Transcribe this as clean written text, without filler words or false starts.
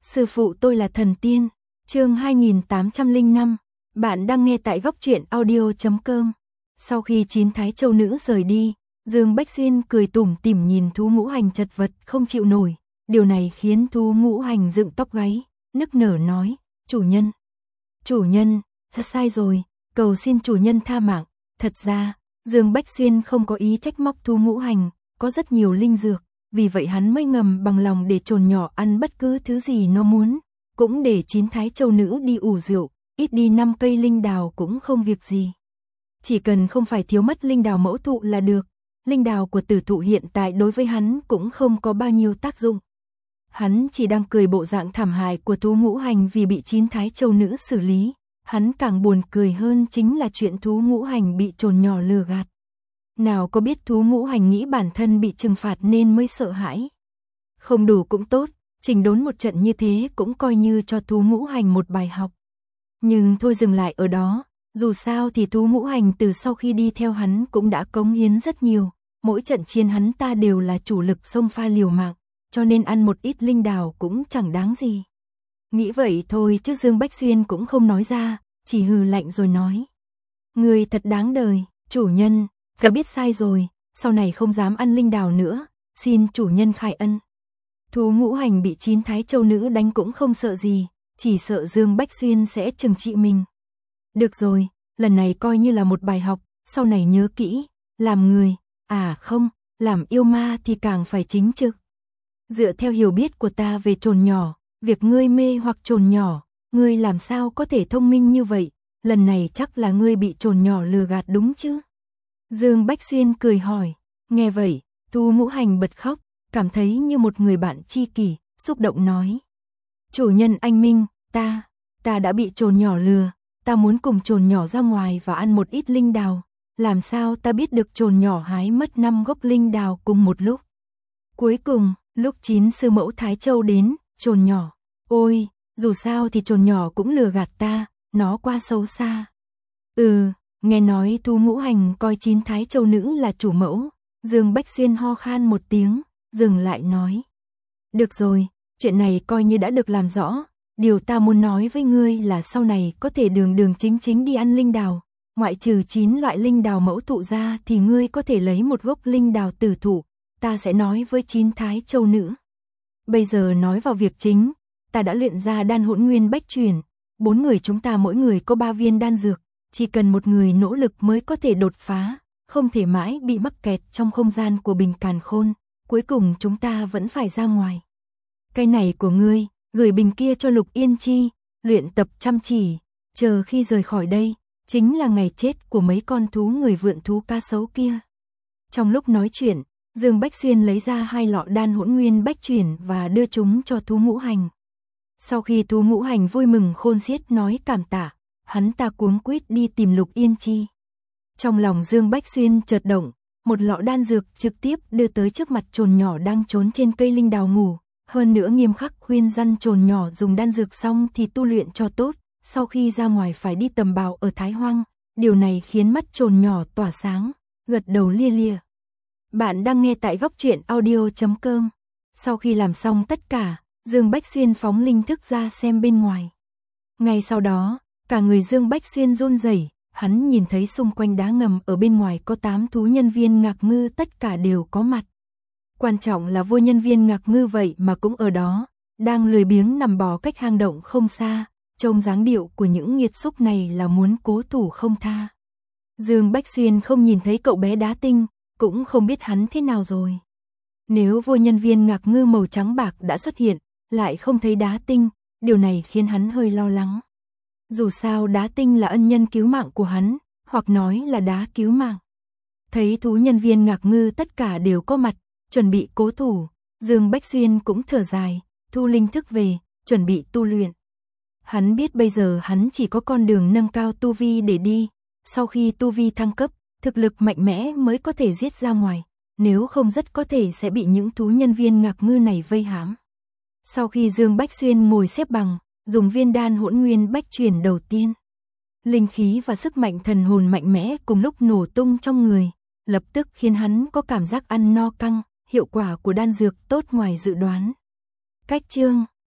Sư phụ tôi là thần tiên. Chương 2805. Bạn đang nghe tại góc truyện audio.com. Sau khi 9 thái châu nữ rời đi, Dương Bách Xuyên cười tủm tỉm nhìn Thú Ngũ Hành chật vật không chịu nổi. Điều này khiến Thú Ngũ Hành dựng tóc gáy, nức nở nói: Chủ nhân, thật sai rồi, cầu xin chủ nhân tha mạng. Thật ra, Dương Bách Xuyên không có ý trách móc Thú Ngũ Hành, có rất nhiều linh dược, vì vậy hắn mới ngầm bằng lòng để trồn nhỏ ăn bất cứ thứ gì nó muốn, cũng để 9 thái châu nữ đi ủ rượu, ít đi 5 cây linh đào cũng không việc gì. Chỉ cần không phải thiếu mất linh đào mẫu thụ là được, linh đào của tử thụ hiện tại đối với hắn cũng không có bao nhiêu tác dụng. Hắn chỉ đang cười bộ dạng thảm hại của Thú Ngũ Hành vì bị 9 thái châu nữ xử lý, hắn càng buồn cười hơn chính là chuyện Thú Ngũ Hành bị trồn nhỏ lừa gạt. Nào có biết Thú Ngũ Hành nghĩ bản thân bị trừng phạt nên mới sợ hãi. Không đủ cũng tốt, chỉnh đốn một trận như thế cũng coi như cho Thú Ngũ Hành một bài học. Nhưng thôi dừng lại ở đó, dù sao thì Thú Ngũ Hành từ sau khi đi theo hắn cũng đã cống hiến rất nhiều, mỗi trận chiến hắn ta đều là chủ lực xông pha liều mạng, cho nên ăn một ít linh đào cũng chẳng đáng gì. Nghĩ vậy thôi chứ Dương Bách Xuyên cũng không nói ra, chỉ hừ lạnh rồi nói: Người thật đáng đời, chủ nhân, đã biết sai rồi, sau này không dám ăn linh đào nữa, xin chủ nhân khai ân. Thú Ngũ Hành bị 9 thái châu nữ đánh cũng không sợ gì, chỉ sợ Dương Bách Xuyên sẽ trừng trị mình. Được rồi, lần này coi như là một bài học, sau này nhớ kỹ, làm người, không, làm yêu ma thì càng phải chính trực. Dựa theo hiểu biết của ta về trồn nhỏ, việc ngươi mê hoặc trồn nhỏ, ngươi làm sao có thể thông minh như vậy, lần này chắc là ngươi bị trồn nhỏ lừa gạt đúng chứ? Dương Bách Xuyên cười hỏi, nghe vậy, Thú Ngũ Hành bật khóc, cảm thấy như một người bạn tri kỷ, xúc động nói: Chủ nhân anh minh, ta đã bị trồn nhỏ lừa, ta muốn cùng trồn nhỏ ra ngoài và ăn một ít linh đào, làm sao ta biết được trồn nhỏ hái mất 5 gốc linh đào cùng một lúc. Cuối cùng, lúc 9 sư mẫu Thái Châu đến, trồn nhỏ, ôi, dù sao thì trồn nhỏ cũng lừa gạt ta, nó quá xấu xa. Nghe nói Thú Ngũ Hành coi 9 thái châu nữ là chủ mẫu, Dương Bách Xuyên ho khan một tiếng, dừng lại nói: Được rồi, chuyện này coi như đã được làm rõ, điều ta muốn nói với ngươi là sau này có thể đường chính đi ăn linh đào, ngoại trừ 9 loại linh đào mẫu thụ ra thì ngươi có thể lấy một gốc linh đào tử thụ, ta sẽ nói với 9 thái châu nữ. Bây giờ nói vào việc chính, ta đã luyện ra đan hỗn nguyên bách chuyển, 4 người chúng ta mỗi người có 3 viên đan dược. Chỉ cần một người nỗ lực mới có thể đột phá, không thể mãi bị mắc kẹt trong không gian của bình càn khôn, cuối cùng chúng ta vẫn phải ra ngoài. Cái này của ngươi, gửi bình kia cho Lục Yên Chi, luyện tập chăm chỉ, chờ khi rời khỏi đây, chính là ngày chết của mấy con thú người vượn thú ca sấu kia. Trong lúc nói chuyện, Dương Bách Xuyên lấy ra 2 lọ đan hỗn nguyên bách chuyển và đưa chúng cho Thú Ngũ Hành. Sau khi Thú Ngũ Hành vui mừng khôn xiết nói cảm tạ, hắn ta cuống quýt đi tìm Lục Yên Chi. Trong lòng Dương Bách Xuyên chợt động, một lọ đan dược trực tiếp đưa tới trước mặt trồn nhỏ đang trốn trên cây linh đào ngủ, hơn nữa nghiêm khắc khuyên răn trồn nhỏ dùng đan dược xong thì tu luyện cho tốt, sau khi ra ngoài phải đi tầm bào ở Thái Hoang, điều này khiến mắt trồn nhỏ tỏa sáng, gật đầu lia lịa. Bạn đang nghe tại góc truyện audio.com. Sau khi làm xong tất cả, Dương Bách Xuyên phóng linh thức ra xem bên ngoài. Ngay sau đó, cả người Dương Bách Xuyên run rẩy, hắn nhìn thấy xung quanh đá ngầm ở bên ngoài có 8 thú nhân viên ngạc ngư tất cả đều có mặt. Quan trọng là vua nhân viên ngạc ngư vậy mà cũng ở đó, đang lười biếng nằm bò cách hang động không xa, trông dáng điệu của những nghiệt xúc này là muốn cố thủ không tha. Dương Bách Xuyên không nhìn thấy cậu bé đá tinh, cũng không biết hắn thế nào rồi. Nếu vua nhân viên ngạc ngư màu trắng bạc đã xuất hiện, lại không thấy đá tinh, điều này khiến hắn hơi lo lắng. Dù sao đá tinh là ân nhân cứu mạng của hắn, hoặc nói là đá cứu mạng. Thấy thú nhân viên ngạc ngư tất cả đều có mặt, chuẩn bị cố thủ, Dương Bách Xuyên cũng thở dài, thu linh thức về, chuẩn bị tu luyện. Hắn biết bây giờ hắn chỉ có con đường nâng cao tu vi để đi, sau khi tu vi thăng cấp, thực lực mạnh mẽ mới có thể giết ra ngoài, nếu không rất có thể sẽ bị những thú nhân viên ngạc ngư này vây hãm. Sau khi Dương Bách Xuyên ngồi xếp bằng, dùng viên đan hỗn nguyên bách chuyển đầu tiên, linh khí và sức mạnh thần hồn mạnh mẽ cùng lúc nổ tung trong người, lập tức khiến hắn có cảm giác ăn no căng, hiệu quả của đan dược tốt ngoài dự đoán. Cách chương